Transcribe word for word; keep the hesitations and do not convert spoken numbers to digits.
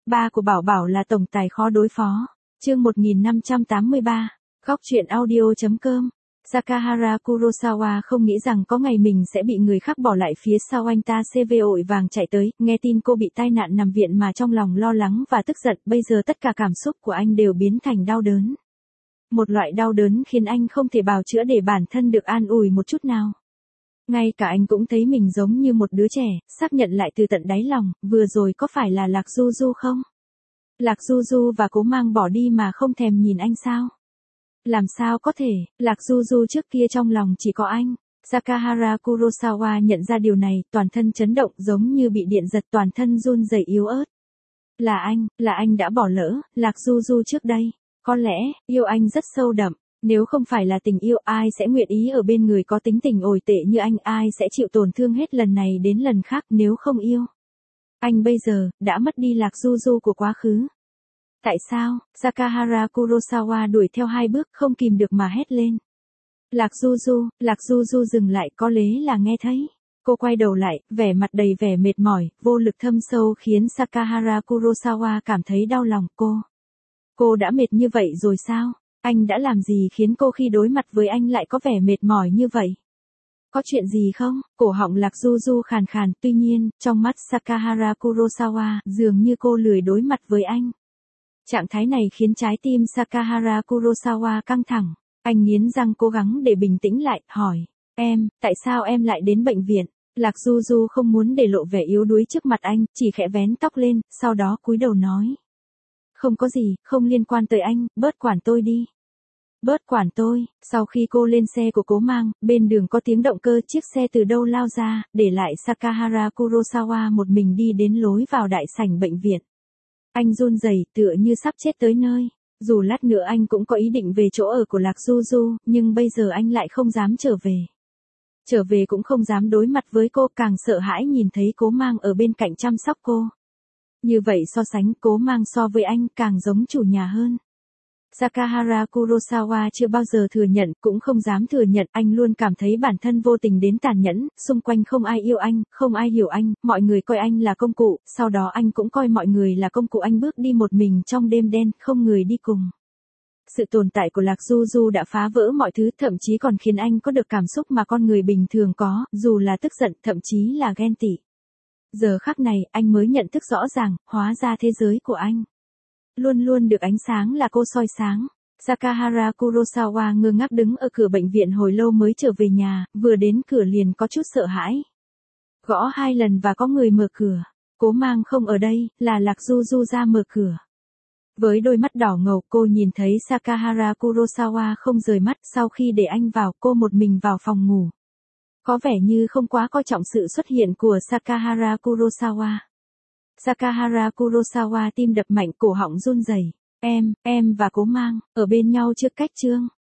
Ba của Bảo Bảo là tổng tài khó đối phó. Chương một nghìn năm trăm tám mươi ba. Góc truyện audio.com. Sakahara Kurosawa không nghĩ rằng có ngày mình sẽ bị người khác bỏ lại phía sau. Anh ta xê vê vội vàng chạy tới, nghe tin cô bị tai nạn nằm viện mà trong lòng lo lắng và tức giận. Bây giờ tất cả cảm xúc của anh đều biến thành đau đớn. Một loại đau đớn khiến anh không thể bào chữa để bản thân được an ủi một chút nào. Ngay cả anh cũng thấy mình giống như một đứa trẻ, xác nhận lại từ tận đáy lòng, vừa rồi có phải là Lạc Du Du không? Lạc Du Du và Cố Mang bỏ đi mà không thèm nhìn anh sao? Làm sao có thể, Lạc Du Du trước kia trong lòng chỉ có anh. Sakahara Kurosawa nhận ra điều này, toàn thân chấn động giống như bị điện giật, toàn thân run rẩy yếu ớt. Là anh, là anh đã bỏ lỡ, Lạc Du Du trước đây. Có lẽ, yêu anh rất sâu đậm. Nếu không phải là tình yêu, ai sẽ nguyện ý ở bên người có tính tình tồi tệ như anh, ai sẽ chịu tổn thương hết lần này đến lần khác nếu không yêu. Anh bây giờ, đã mất đi Lạc Du Du của quá khứ. Tại sao? Sakahara Kurosawa đuổi theo hai bước, không kìm được mà hét lên. Lạc Du Du, Lạc Du Du dừng lại, có lẽ là nghe thấy. Cô quay đầu lại, vẻ mặt đầy vẻ mệt mỏi, vô lực thâm sâu khiến Sakahara Kurosawa cảm thấy đau lòng. Cô. Cô đã mệt như vậy rồi sao? Anh đã làm gì khiến cô khi đối mặt với anh lại có vẻ mệt mỏi như vậy? Có chuyện gì không? Cổ họng Lạc Du Du khàn khàn, tuy nhiên, trong mắt Sakahara Kurosawa, dường như cô lười đối mặt với anh. Trạng thái này khiến trái tim Sakahara Kurosawa căng thẳng. Anh nghiến răng cố gắng để bình tĩnh lại, hỏi. Em, tại sao em lại đến bệnh viện? Lạc Du Du không muốn để lộ vẻ yếu đuối trước mặt anh, chỉ khẽ vén tóc lên, sau đó cúi đầu nói. Không có gì, không liên quan tới anh, bớt quản tôi đi. Bớt quản tôi. Sau khi cô lên xe của Cố Mang, bên đường có tiếng động cơ, chiếc xe từ đâu lao ra, để lại Sakahara Kurosawa một mình đi đến lối vào đại sảnh bệnh viện. Anh run rẩy, tựa như sắp chết tới nơi. Dù lát nữa anh cũng có ý định về chỗ ở của Lạc Du Du, nhưng bây giờ anh lại không dám trở về. Trở về cũng không dám đối mặt với cô, càng sợ hãi nhìn thấy Cố Mang ở bên cạnh chăm sóc cô. Như vậy so sánh, Cố Mang so với anh càng giống chủ nhà hơn. Sakahara Kurosawa chưa bao giờ thừa nhận, cũng không dám thừa nhận, anh luôn cảm thấy bản thân vô tình đến tàn nhẫn, xung quanh không ai yêu anh, không ai hiểu anh, mọi người coi anh là công cụ, sau đó anh cũng coi mọi người là công cụ. Anh bước đi một mình trong đêm đen, không người đi cùng. Sự tồn tại của Lạc Du Du đã phá vỡ mọi thứ, thậm chí còn khiến anh có được cảm xúc mà con người bình thường có, dù là tức giận, thậm chí là ghen tị. Giờ khắc này, anh mới nhận thức rõ ràng, hóa ra thế giới của anh luôn luôn được ánh sáng là cô soi sáng. Sakahara Kurosawa ngơ ngác đứng ở cửa bệnh viện hồi lâu mới trở về nhà, vừa đến cửa liền có chút sợ hãi. Gõ hai lần và có người mở cửa. Cố Mang không ở đây, là Lạc Du Du ra mở cửa. Với đôi mắt đỏ ngầu, cô nhìn thấy Sakahara Kurosawa không rời mắt. Sau khi để anh vào, cô một mình vào phòng ngủ. Có vẻ như không quá coi trọng sự xuất hiện của Sakahara Kurosawa. Sakahara Kurosawa tim đập mạnh, cổ họng run rẩy. Em, em và Cố Mang, ở bên nhau chưa cách chương.